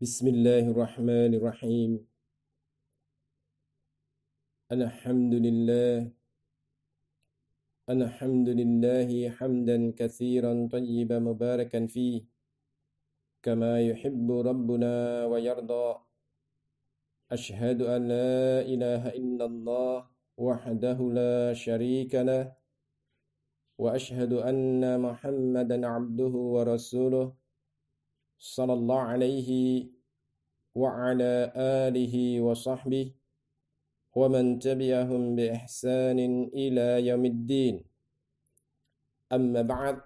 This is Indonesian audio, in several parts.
Bismillahirrahmanirrahim. Alhamdulillah. Alhamdulillahi hamdan katsiran tayyiban mubarakan fi kama yuhibbu rabbuna wa yarda. Ashhadu an la ilaha illallah wahdahu la syarika lah wa ashhadu anna Muhammadan abduhu wa rasuluh sallallahu alaihi wa ala alihi wa sahbihi wa man tabi'ahum bi ihsanin ila yaumiddin. Amma ba'd.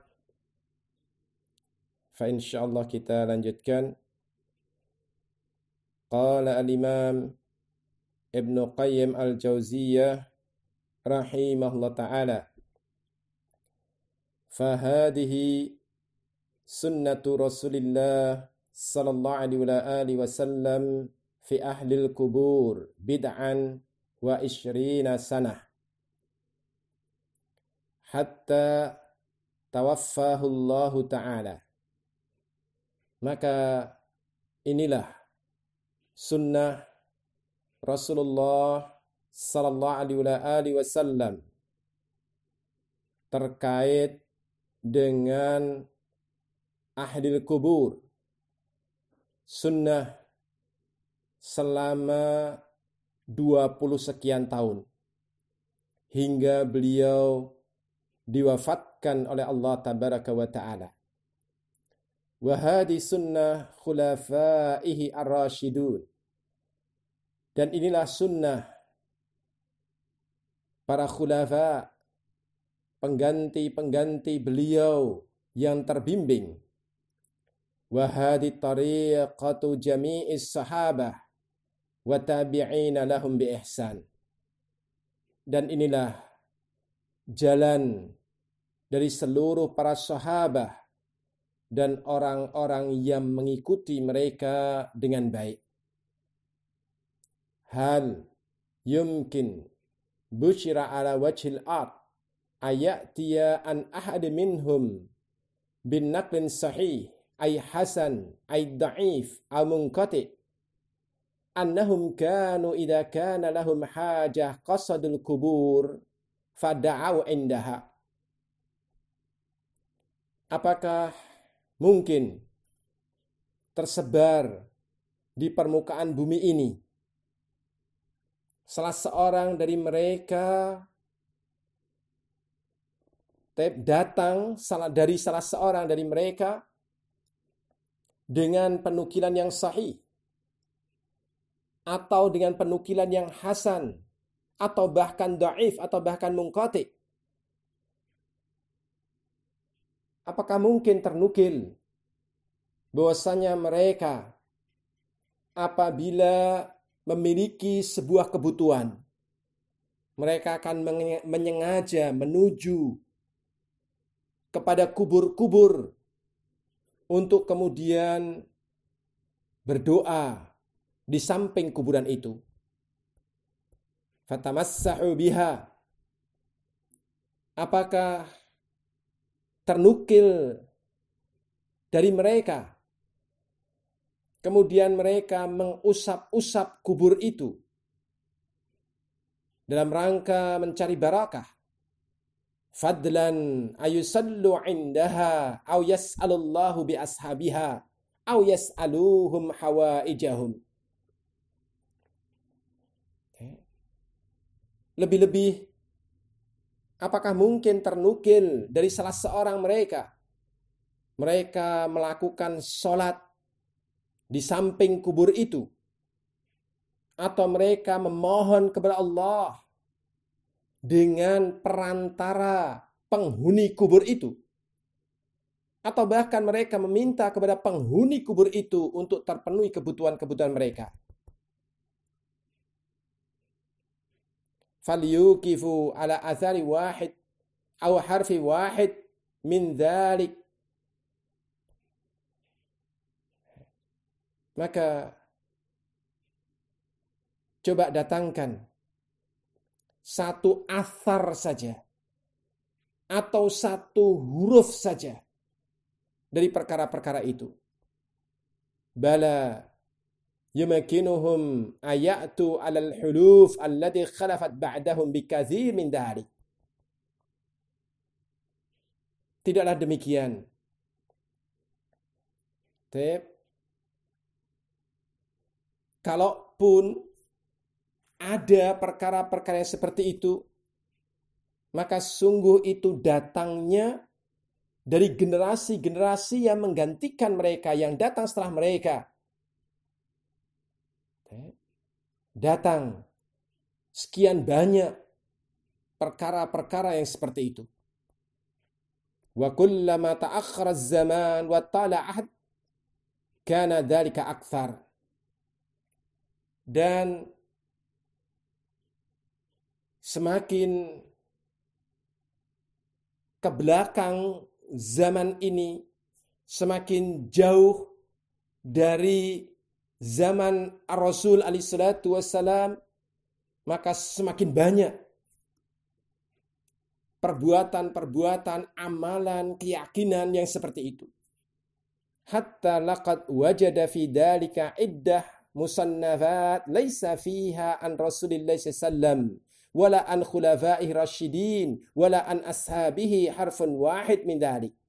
Fa insyaallah kita lanjutkan. Qala al-Imam Ibnu Qayyim al-Jauziyah rahimahullah ta'ala. Fa hadhihi sunnatu Rasulillah sallallahu alaihi wasallam fi ahlil kubur bid'an wa isyrina sanah hatta tawaffahu Allah ta'ala. Maka inilah sunnah Rasulullah sallallahu alaihi wasallam terkait dengan ahlil kubur, sunnah selama 20 sekian tahun hingga beliau diwafatkan oleh Allah tabaraka wa ta'ala. Wa hadi sunnah khulafaihi ar-rasyidun. Dan inilah sunnah para khulafa, pengganti-pengganti beliau yang terbimbing. Wa hadi tariqatu jami'is sahabah wa tabi'ina lahum bi ihsan. Dan inilah jalan dari seluruh para sahabat dan orang-orang yang mengikuti mereka dengan baik. Hal yumkin busyira ala wajhil ard ayatiya an ahad minhum bin naqlin sahih ay hasan ay da'if aw munqati annahum kanu idza kana lahum hajah qasadul kubur fada'u indaha. Apakah mungkin tersebar di permukaan bumi ini salah seorang dari mereka datang dari salah seorang dari mereka dengan penukilan yang sahih atau dengan penukilan yang hasan atau bahkan dhaif atau bahkan munqati? Apakah mungkin ternukil bahwasanya mereka apabila memiliki sebuah kebutuhan, mereka akan menyengaja menuju kepada kubur-kubur untuk kemudian berdoa di samping kuburan itu? Fatamassahu biha. Apakah ternukil dari mereka kemudian mereka mengusap-usap kubur itu dalam rangka mencari barakah? Fadlan ayusallu indaha aw yas'alullahu bi ashabiha aw yas'aluhum hawaijahum. Lebih-lebih, apakah mungkin ternukil dari salah seorang mereka melakukan sholat di samping kubur itu, atau mereka memohon kepada Allah dengan perantara penghuni kubur itu, atau bahkan mereka meminta kepada penghuni kubur itu untuk terpenuhi kebutuhan-kebutuhan mereka. Falyukifu ala athari wahid aw harfi wahid min dzalik. Maka coba datangkan satu athar saja atau satu huruf saja dari perkara-perkara itu. Bala yumakinuhum ayatu alal huluf allati khalafat ba'dahum bikatsir min dhalik. Tidaklah demikian. Kalaupun ada perkara-perkara yang seperti itu, maka sungguh itu datangnya dari generasi-generasi yang menggantikan mereka, yang datang setelah mereka. Datang sekian banyak perkara-perkara yang seperti itu. Wa kullama ta'akhkhara az-zaman wa tala ahad kana dzalika aktsar. Dan semakin ke belakang zaman ini, semakin jauh dari zaman Ar-Rasul alaihi salatu wassalam, maka semakin banyak perbuatan-perbuatan, amalan, keyakinan yang seperti itu. Hatta laqad wajada fi dzalika iddah musannafat laisa fiha an Rasulillah sallallahu wala an khulafaihi rasyidin wala an ashabihi harfun wahid min dzalik.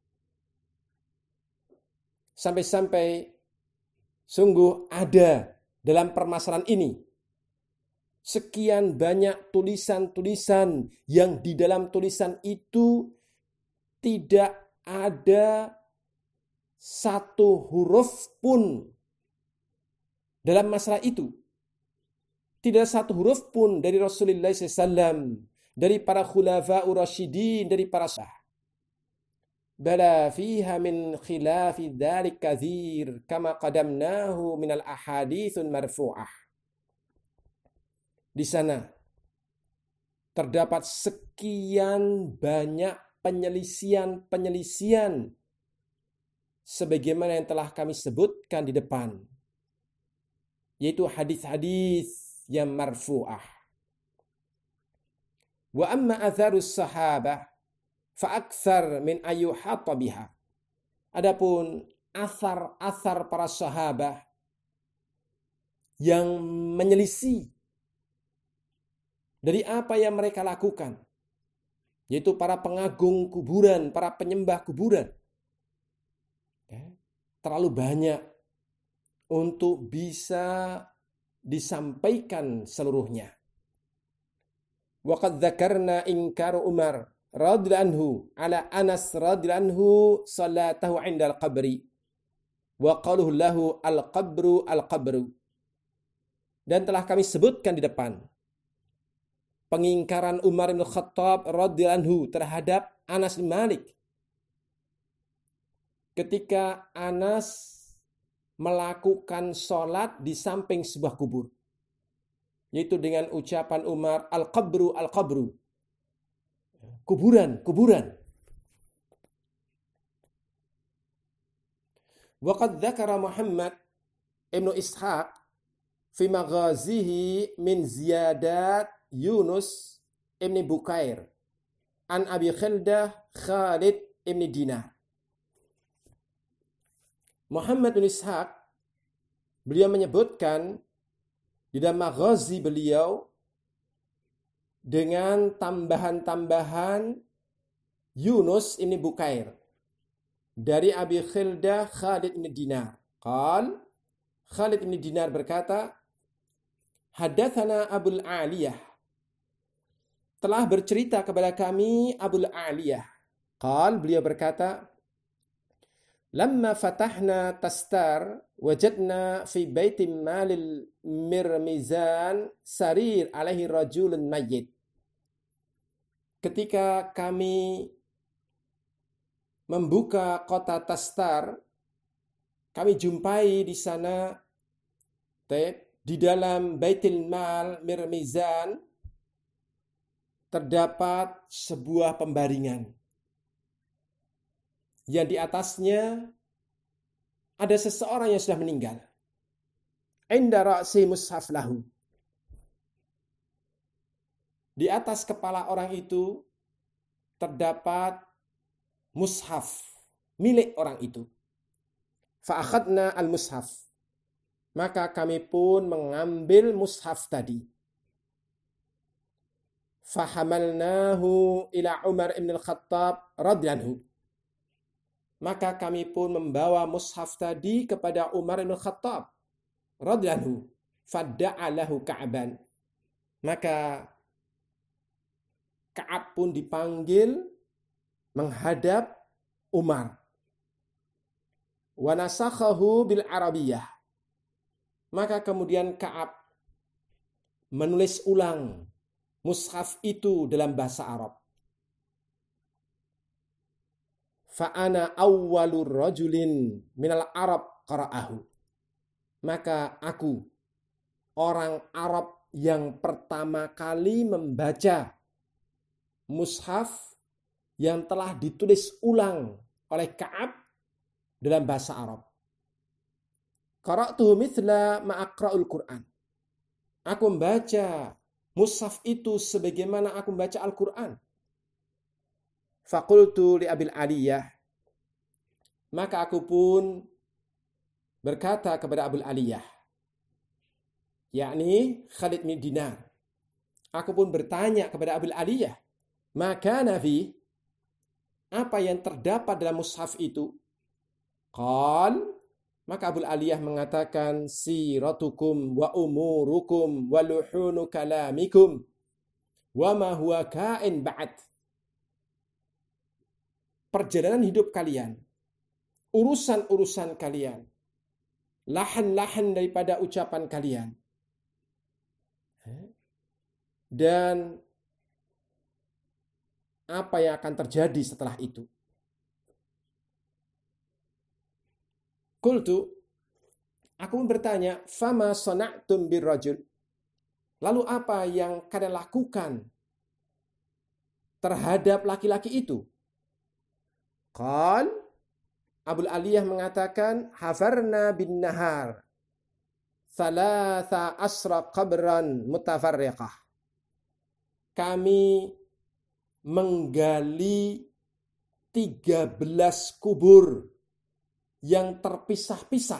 Sampai-sampai sungguh ada dalam permasalahan ini sekian banyak tulisan-tulisan yang di dalam tulisan itu tidak ada satu huruf pun dalam masalah itu. Tidak satu huruf pun dari Rasulullah SAW, dari para khulafa'ur rasyidin, dari para sahabat. Bala fiha min khilafi dzalik katsir kama qadamnahu minal ahaditsun marfu'ah. Di sana terdapat sekian banyak penyelisian sebagaimana yang telah kami sebutkan di depan, yaitu hadis-hadis yang marfu'ah. Wa amma atharus sahabah fa aktsar min ayyuhata biha. Adapun asar-asar para sahabat yang menyelisih dari apa yang mereka lakukan, yaitu para pengagung kuburan, para penyembah kuburan, terlalu banyak untuk bisa disampaikan seluruhnya. Wa qad dzakarna inkaru Umar radhiyallahu anhu ala Anas radhiyallahu anhu salatahu 'inda al-qabri wa qaluhu lahu al-qabru al-qabru. Dan telah kami sebutkan di depan pengingkaran Umar bin Khattab radhiyallahu anhu terhadap Anas bin Malik ketika Anas melakukan sholat di samping sebuah kubur, yaitu dengan ucapan Umar al-qabru al-qabru, kuburan, kuburan. Wa qad dzakara Muhammad ibn Ishaq fi maghazihi min ziyadat Yunus ibn Bukair an Abi Khildah Khalid ibn Dinar. Muhammad bin Ishaq, beliau menyebutkan di dalam maghazi beliau dengan tambahan-tambahan Yunus ibn Bukair dari Abi Khildah Khalid ibn Dinar. Khalid ibn Dinar berkata, hadatsana Abul Aliyah, telah bercerita kepada kami Abul Aliyah. Beliau berkata, lamma fatahna Tastar wajadna fi baitim malil Mirmizan sarir alaihi rajulun mayyit. Ketika kami membuka kota Tastar, kami jumpai di sana di dalam Baitul Mal Mirmizan terdapat sebuah pembaringan yang di atasnya ada seseorang yang sudah meninggal. Inda ra'si mushaf lahu. Di atas kepala orang itu terdapat mushaf milik orang itu. Fa akhadna al-mushaf. Maka kami pun mengambil mushaf tadi. Fahamalnahu ila Umar ibn al-Khattab radhiyallahu. Maka kami pun membawa mushaf tadi kepada Umar ibn al-Khattab radhiyallahu. Fadda'alahu Ka'ban. Maka Ka'ab pun dipanggil menghadap Umar. Wa nasakhahu bil Arabiyah. Maka kemudian Ka'ab menulis ulang mushaf itu dalam bahasa Arab. Fa'ana awwalur rajulin minal Arab qara'ahu. Maka aku, orang Arab yang pertama kali membaca mushaf yang telah ditulis ulang oleh Ka'ab dalam bahasa Arab. Qara'tuhu mithla ma'aqra'ul Qur'an. Aku membaca mushaf itu sebagaimana aku membaca Al-Quran. Faqultu li Abil Aliyah. Maka aku pun berkata kepada Abul Aliyah, yakni Khalid bin Dinar. Aku pun bertanya kepada Abul Aliyah, maka Nabi, apa yang terdapat dalam mushaf itu? Qal, maka Abul Aliyah mengatakan, siratukum wa umurukum wa luhunu kalamikum wa ma huwa kain ba'd. Perjalanan hidup kalian, urusan-urusan kalian, lahan-lahan daripada ucapan kalian, dan apa yang akan terjadi setelah itu. Qultu, aku bertanya, fama sana'tum birrajul. Lalu apa yang kalian lakukan terhadap laki-laki itu? Qal, Abul Aliyah mengatakan, hafarna bin nahar thalatha asra qabran mutafarriqah. Kami menggali 13 kubur yang terpisah-pisah.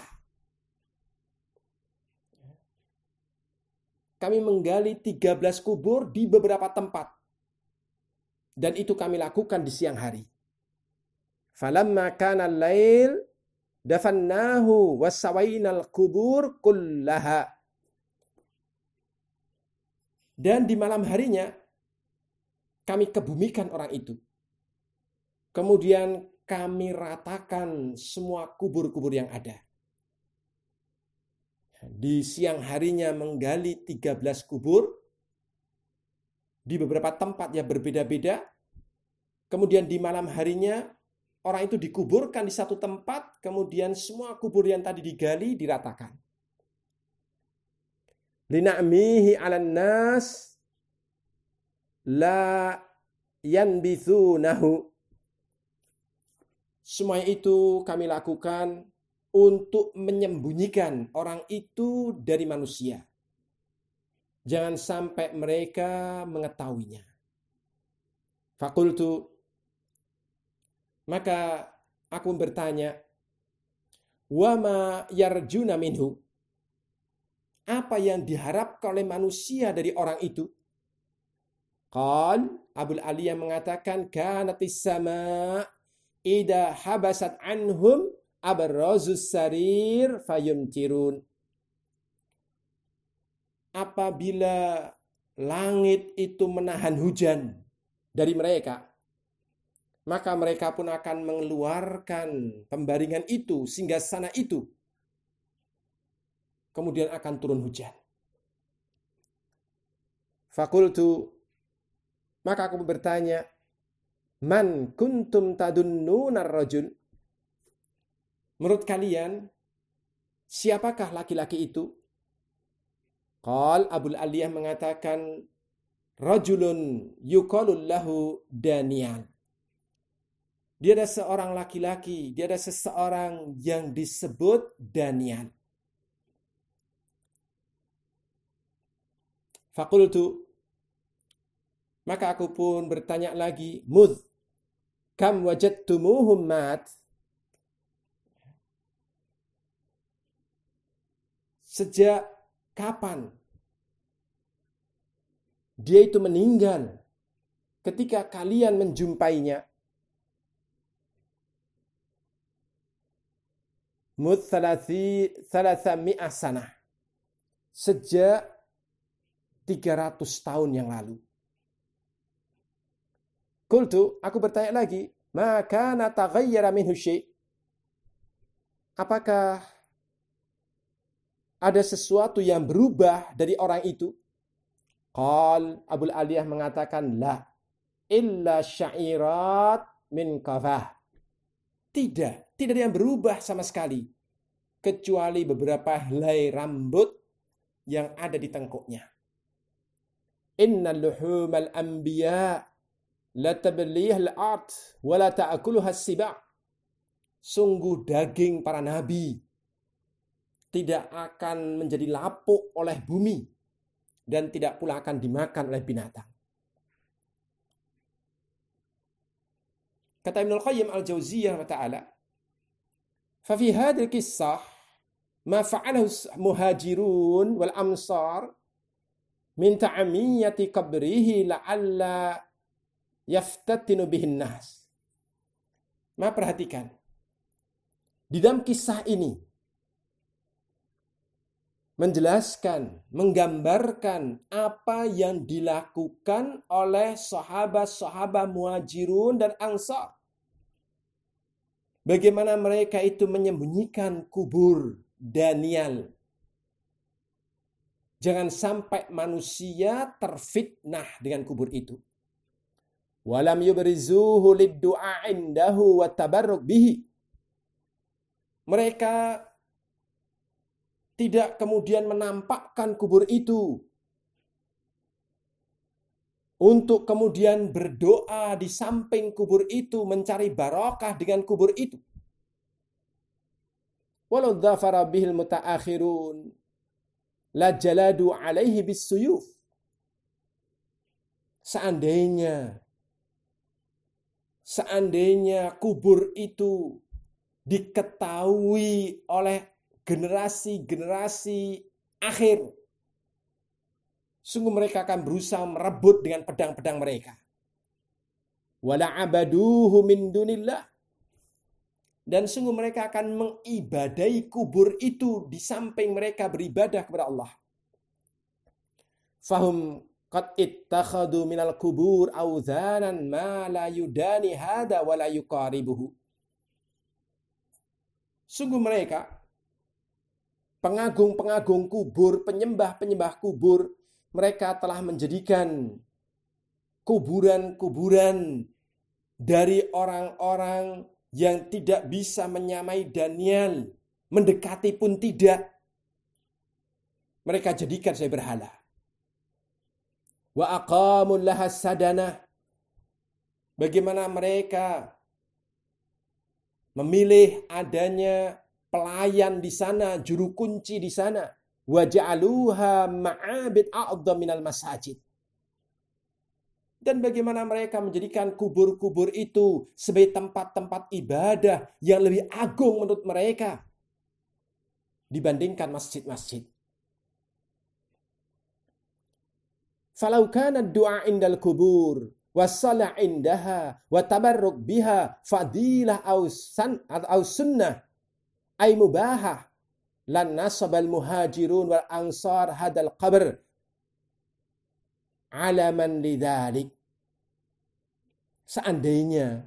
Kami menggali 13 kubur di beberapa tempat. Dan itu kami lakukan di siang hari. Falamma kana al-lail dafannahu wasawainal kubur kullaha. Dan di malam harinya kami kebumikan orang itu. Kemudian kami ratakan semua kubur-kubur yang ada. Di siang harinya menggali 13 kubur di beberapa tempat yang berbeda-beda. Kemudian di malam harinya orang itu dikuburkan di satu tempat, kemudian semua kubur yang tadi digali diratakan. Lina'mihi 'alan nas la yanbithunahu. Semua itu kami lakukan untuk menyembunyikan orang itu dari manusia. Jangan sampai mereka mengetahuinya. Fakultu, maka aku bertanya, wama yarjuna minhu. Apa yang diharapkan oleh manusia dari orang itu? Qal, Abul Aliyah mengatakan, kanatis sama' ida habasat anhum abrazus sarir fayumtirun. Apabila langit itu menahan hujan dari mereka, maka mereka pun akan mengeluarkan pembaringan itu sehingga sana itu kemudian akan turun hujan. Fakultu, maka aku bertanya, man kuntum tadunnuna ar-rajul? Menurut kalian, siapakah laki-laki itu? Qal, Abul Aliyah mengatakan, rajulun yuqalul lahu Danian. Dia ada seorang laki-laki, dia ada seseorang yang disebut Danian. Fakultu, maka aku pun bertanya lagi, mudh kam wajadtumuhum mat? Sejak kapan dia itu meninggal? Ketika kalian menjumpainya, thalathami'ah sanah, sejak 300 tahun yang lalu. Qultu, aku bertanya lagi, maka nataghayyara minhu syai'? Apakah ada sesuatu yang berubah dari orang itu? Qal, Abul Aliyah mengatakan, la, illa sya'irat min kafah. Tidak ada yang berubah sama sekali, kecuali beberapa helai rambut yang ada di tengkuknya. Innal luhumal anbiya la tablih al-ard wa la ta'kuluha as-siba'. Sungguh daging para nabi tidak akan menjadi lapuk oleh bumi dan tidak pula akan dimakan oleh binatang. Kata Ibnul Qayyim al-Jauziyah wa ta'ala, fa fi hadhihi al-qissah ma fa'alahu muhajirun wal amsar min ta'amiyati qabrihi la'alla yaftatinu bihin nas. Perhatikan. Di dalam kisah ini menjelaskan, menggambarkan apa yang dilakukan oleh sahabat-sahabat Muhajirun dan Ansar. Bagaimana mereka itu menyembunyikan kubur Daniel. Jangan sampai manusia terfitnah dengan kubur itu. Walam yubrizuhu lid-du'a indahu wa tabarruk bihi. Mereka tidak kemudian menampakkan kubur itu untuk kemudian berdoa di samping kubur itu, mencari barakah dengan kubur itu. Walau dhafara bihil mutaakhirun la jaladu alaihi bisuyuf. Seandainya kubur itu diketahui oleh generasi-generasi akhir, sungguh mereka akan berusaha merebut dengan pedang-pedang mereka. Wala abaduhu min dunillah. Dan sungguh mereka akan mengibadai kubur itu di samping mereka beribadah kepada Allah. Fahum qad ittakhadu minal kubur awzanan ma la yudani hada wa la yuqaribuhu. Sungguh mereka pengagung-pengagung kubur, penyembah-penyembah kubur, mereka telah menjadikan kuburan-kuburan dari orang-orang yang tidak bisa menyamai Daniel, mendekati pun tidak. Mereka jadikan sebagai berhala. Wa aqamul laha sadana. Bagaimana mereka memilih adanya pelayan di sana, juru kunci di sana. Wa ja'aluha ma'abid a'dham minal masajid. Dan bagaimana mereka menjadikan kubur-kubur itu sebagai tempat-tempat ibadah yang lebih agung menurut mereka dibandingkan masjid-masjid. Falau kana du'a indal kubur wassalah indaha wa tabarruk biha fadilah aw sunnah ay mubahah lan nasabal muhajirun wal ansar hadal qabr alaman lidzalik. Seandainya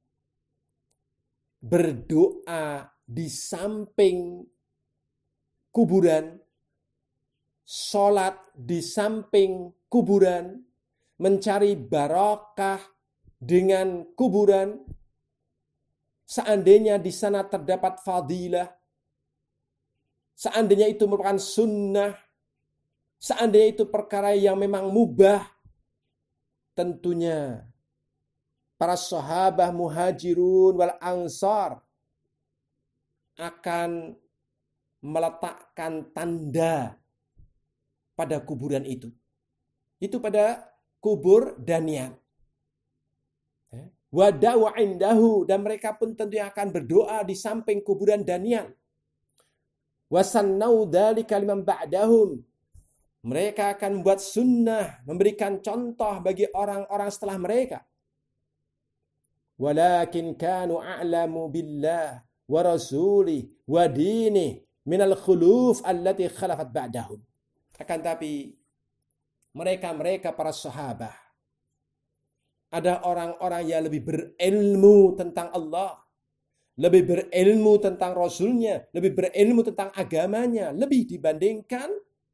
berdoa di samping kuburan, sholat di samping kuburan, mencari barakah dengan kuburan, seandainya di sana terdapat fadilah, seandainya itu merupakan sunnah, seandainya itu perkara yang memang mubah, tentunya para sahabat muhajirun wal ansar akan meletakkan tanda pada kuburan itu. Itu pada kubur Daniel. Wadawa indahu, dan mereka pun tentunya akan berdoa di samping kuburan Daniel. Wasannau dzalika liman ba'dahum. Mereka akan membuat sunnah, memberikan contoh bagi orang-orang setelah mereka. Walakin kanu a'lamu billah wa rasulih wa dinih minal khuluf allati khalafat ba'dahum. Akan tapi mereka para sahabat, ada orang-orang yang lebih berilmu tentang Allah, lebih berilmu tentang Rasulnya, lebih berilmu tentang agamanya, lebih dibandingkan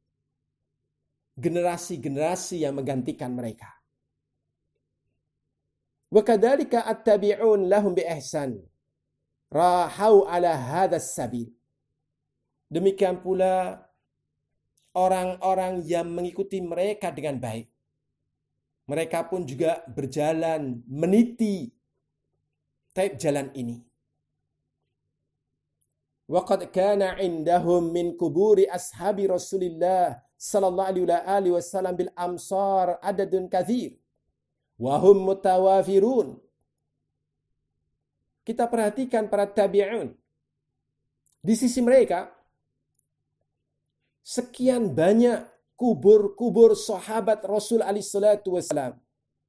generasi-generasi yang menggantikan mereka. Wa kadzalika at-tabi'un lahum bi ihsan rahau ala hadzal sabil. Demikian pula orang-orang yang mengikuti mereka dengan baik. Mereka pun juga berjalan meniti jalan ini. Wa qad kana 'indahum min kuburi ashabi Rasulillah sallallahu alaihi wasallam bil amsar adadun katsir wa hum mutawafirun. Kita perhatikan para tabi'un. Di sisi mereka sekian banyak kubur-kubur sahabat Rasul alaihi salatu wasallam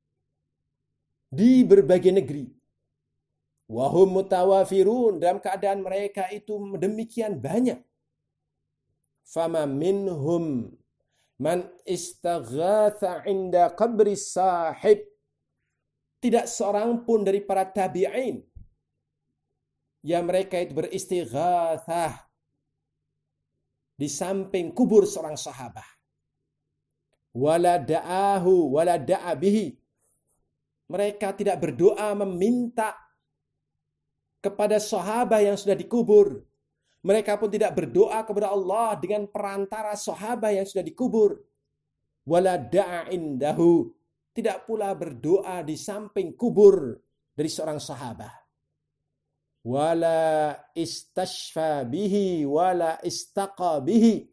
di berbagai negeri. Wa hum mutawafirun, dalam keadaan mereka itu demikian banyak. Fama minhum man istaghatha inda qabri sahib. Tidak seorang pun dari para tabi'in yang mereka itu beristighatsah di samping kubur seorang sahabat. Wala da'ahu wala da'a bihi. Mereka tidak berdoa meminta kepada sahabat yang sudah dikubur. Mereka pun tidak berdoa kepada Allah dengan perantara sahabat yang sudah dikubur. Wala da'a indahu. Tidak pula berdoa di samping kubur dari seorang sahabat. Wala istashfa bihi wala istaqa bihi.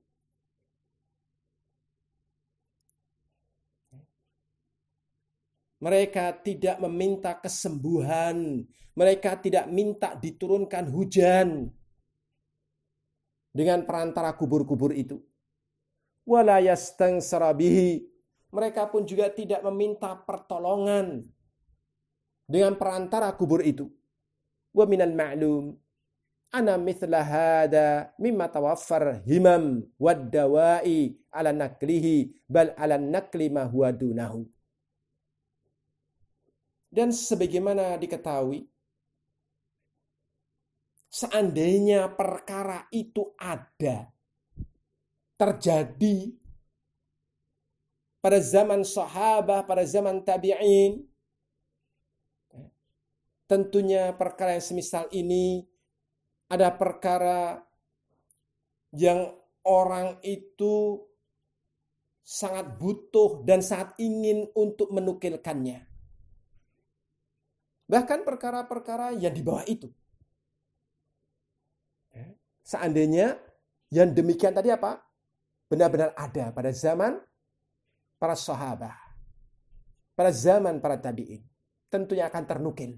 Mereka tidak meminta kesembuhan. Mereka tidak minta diturunkan hujan dengan perantara kubur-kubur itu. Wala yastansara bihi. Mereka pun juga tidak meminta pertolongan dengan perantara kubur itu. Wa minal ma'lum ana mithla hada mimma tawaffar himam wad dawa'i ala naklihi bal ala nakli ma huwa dunahu. Dan sebagaimana diketahui, seandainya perkara itu ada, terjadi pada zaman sahabat, pada zaman tabi'in, tentunya perkara yang semisal ini ada perkara yang orang itu sangat butuh dan sangat ingin untuk menukilkannya. Bahkan perkara-perkara yang di bawah itu. Seandainya yang demikian tadi apa? Benar-benar ada pada zaman para sahabat, pada zaman para tabi'in. Tentunya akan ternukil.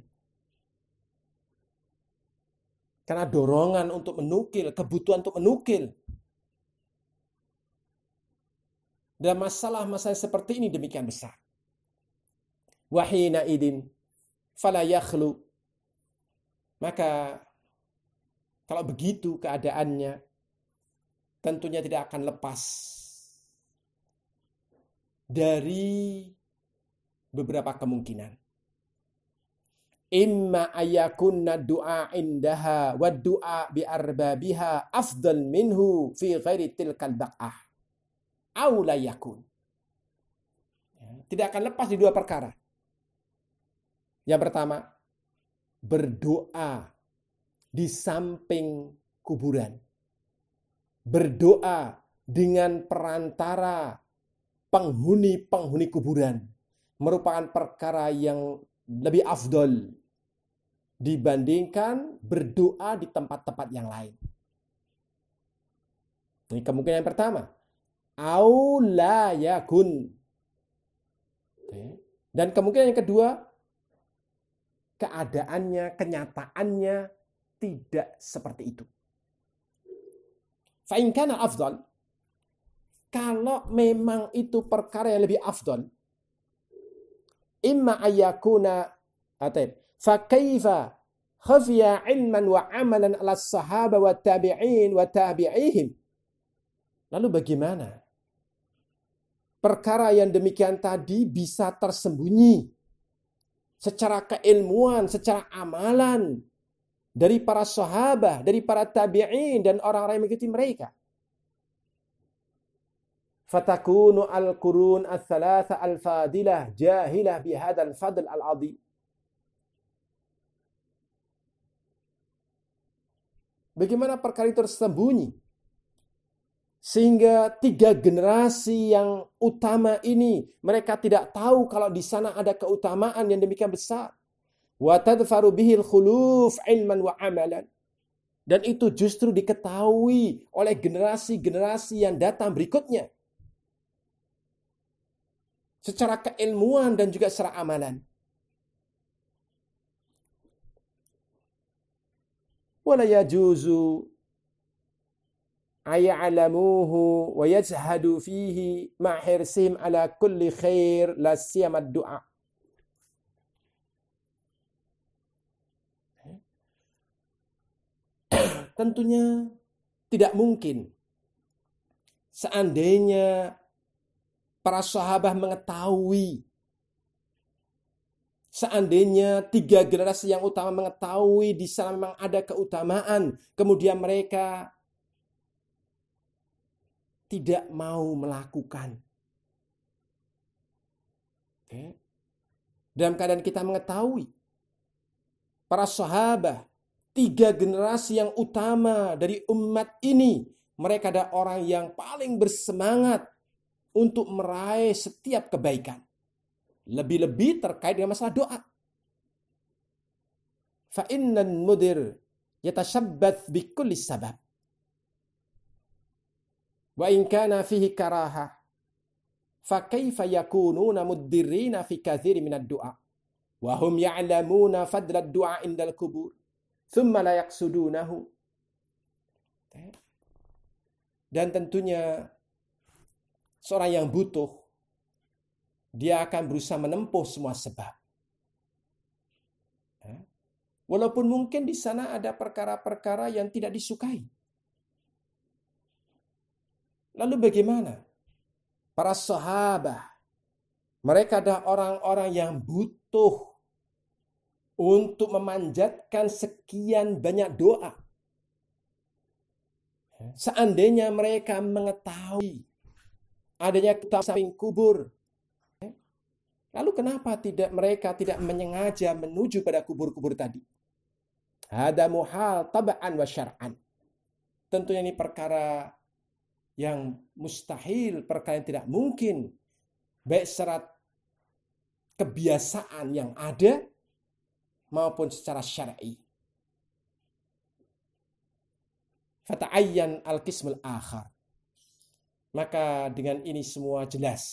Karena dorongan untuk menukil, kebutuhan untuk menukil. Dan masalah-masalah seperti ini demikian besar. Wahina idin fala yakhlu. Maka kalau begitu keadaannya, tentunya tidak akan lepas dari beberapa kemungkinan. Imma ayakunna du'a indaha wa du'a bi arbabiha afdal minhu fi ghairi tilkal baq'ah. Aw la yakun. Tidak akan lepas di dua perkara. Yang pertama, berdoa di samping kuburan. Berdoa dengan perantara penghuni-penghuni kuburan merupakan perkara yang lebih afdol dibandingkan berdoa di tempat-tempat yang lain. Ini kemungkinan yang pertama. Au la yakun. Dan kemungkinan yang kedua, keadaannya, kenyataannya tidak seperti itu. Fa in kana afdal, kalau memang itu perkara yang lebih afdal, imma ayyakuna fa kaifa khafiya ilman wa amalan ala sahaba wa tabi'in wa tabi'ihim. Lalu bagaimana perkara yang demikian tadi bisa tersembunyi secara keilmuan, secara amalan dari para sahabat, dari para tabi'in dan orang-orang yang mengikuti mereka? Fatakunu al-qurun al-thalatha al-fadilah jahilah bihadal fadl al-'azim. Bagaimana perkara itu tersembunyi sehingga 3 generasi yang utama ini mereka tidak tahu kalau di sana ada keutamaan yang demikian besar. Wa tadfaru bihil khuluf ilman wa amalan. Dan itu justru diketahui oleh generasi-generasi yang datang berikutnya. Secara keilmuan dan juga secara amalan. Wala yajuzu ay'alamuhu wa yajhadu fihi ma hirsim ala kulli khair la siyama du'a. Tentunya tidak mungkin seandainya para sahabat mengetahui, seandainya 3 generasi yang utama mengetahui di sana memang ada keutamaan, kemudian mereka tidak mau melakukan. Dalam keadaan kita mengetahui para sahabat 3 generasi yang utama dari umat ini, mereka adalah orang yang paling bersemangat untuk meraih setiap kebaikan. Lebih-lebih terkait dengan masalah doa. Fa innal mudir yatashabbath bi kulli sabab. Wa in kana fihi karahah fa kaifa yakununa muddirina fi katsiri minad du'a wa hum ya'lamuna fadla ad-du'a indal kubur. Thumma la yaqsudunahu. Dan tentunya seorang yang butuh, dia akan berusaha menempuh semua sebab. Walaupun mungkin di sana ada perkara-perkara yang tidak disukai. Lalu bagaimana? Para sahabat, mereka adalah orang-orang yang butuh untuk memanjatkan sekian banyak doa. Seandainya mereka mengetahui adanya samping kubur, lalu kenapa mereka tidak menyengaja menuju pada kubur-kubur tadi? Hada muhal tab'an wa syar'an. Tentunya ini perkara yang mustahil, perkara yang tidak mungkin, baik secara kebiasaan yang ada maupun secara syar'i. Fata'ayyan al-qismul akhar. Maka dengan ini semua jelas.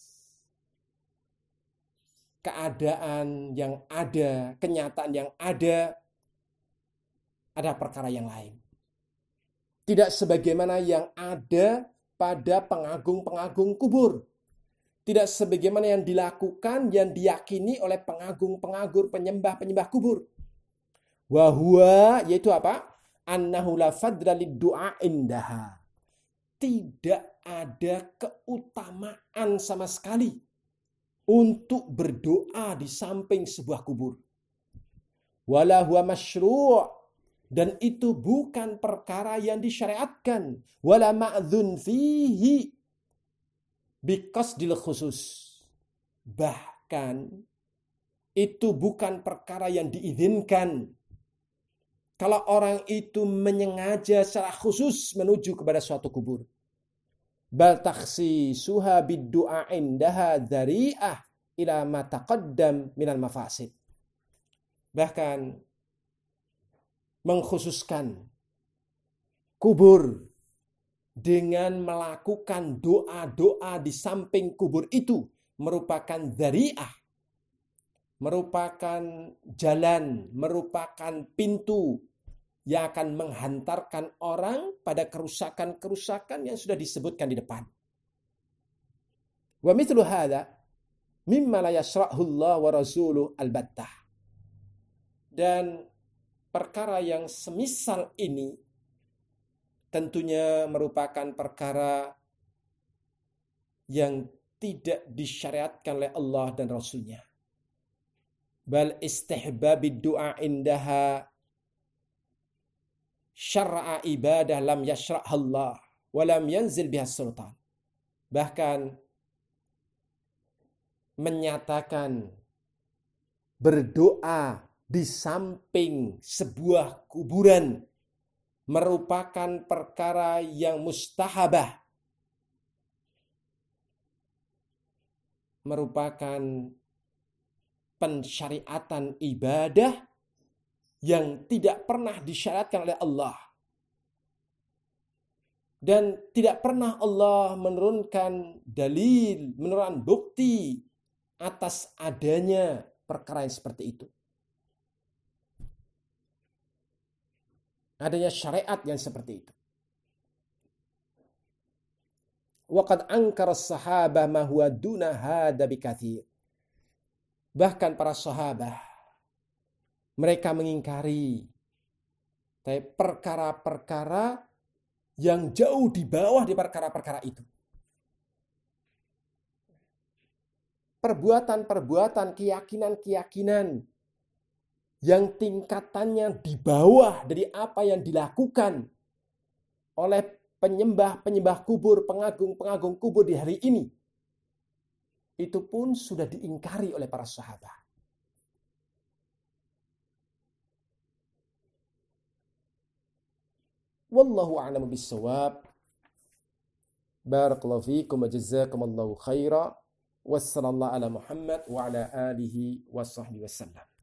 Keadaan yang ada, kenyataan yang ada perkara yang lain. Tidak sebagaimana yang ada pada pengagung-pengagung kubur. Tidak sebagaimana yang dilakukan, yang diyakini oleh pengagung-pengagung, penyembah-penyembah kubur. Wahuwa, yaitu apa? Annahu la fadla lid-du'a indaha. Tidak ada keutamaan sama sekali untuk berdoa di samping sebuah kubur. Wala huwa masyru', dan itu bukan perkara yang disyariatkan. Wala ma'dzun fihi biqasdil khusus. Bahkan itu bukan perkara yang diizinkan kalau orang itu menyengaja secara khusus menuju kepada suatu kubur. Bal takhsisuha bid-du'a indaha dzari'ah ila ma taqaddam minal mafasid. Bahkan mengkhususkan kubur dengan melakukan doa-doa di samping kubur itu merupakan dzari'ah, merupakan jalan, merupakan pintu yang akan menghantarkan orang pada kerusakan-kerusakan yang sudah disebutkan di depan. Wa mithlu hadza mimma la yasra'hu Allah wa rasuluhu albattah. Dan perkara yang semisal ini tentunya merupakan perkara yang tidak disyariatkan oleh Allah dan Rasulnya. Bal istihbabid du'a indaha syar'a ibadah lam yashra'ha Allah wa lam yanzil biha sultan. Bahkan menyatakan berdoa di samping sebuah kuburan merupakan perkara yang mustahabah, merupakan pensyariatan ibadah yang tidak pernah disyariatkan oleh Allah. Dan tidak pernah Allah menurunkan dalil, menurunkan bukti atas adanya perkara yang seperti itu. Adanya syariat yang seperti itu. Waqad ankara as-sahabah ma huwa duna hadza bikatsir. Bahkan para sahabat mereka mengingkari perkara-perkara yang jauh di bawah di perkara-perkara itu. Perbuatan-perbuatan, keyakinan-keyakinan yang tingkatannya di bawah dari apa yang dilakukan oleh penyembah-penyembah kubur, pengagung-pengagung kubur di hari ini, itu pun sudah diingkari oleh para sahabat. Wallahu a'lamu bis-shawab. Barakallahu fiikum wa jazakumullahu khaira. Wassallallahu ala Muhammad wa ala alihi wa sahbihi wasallam.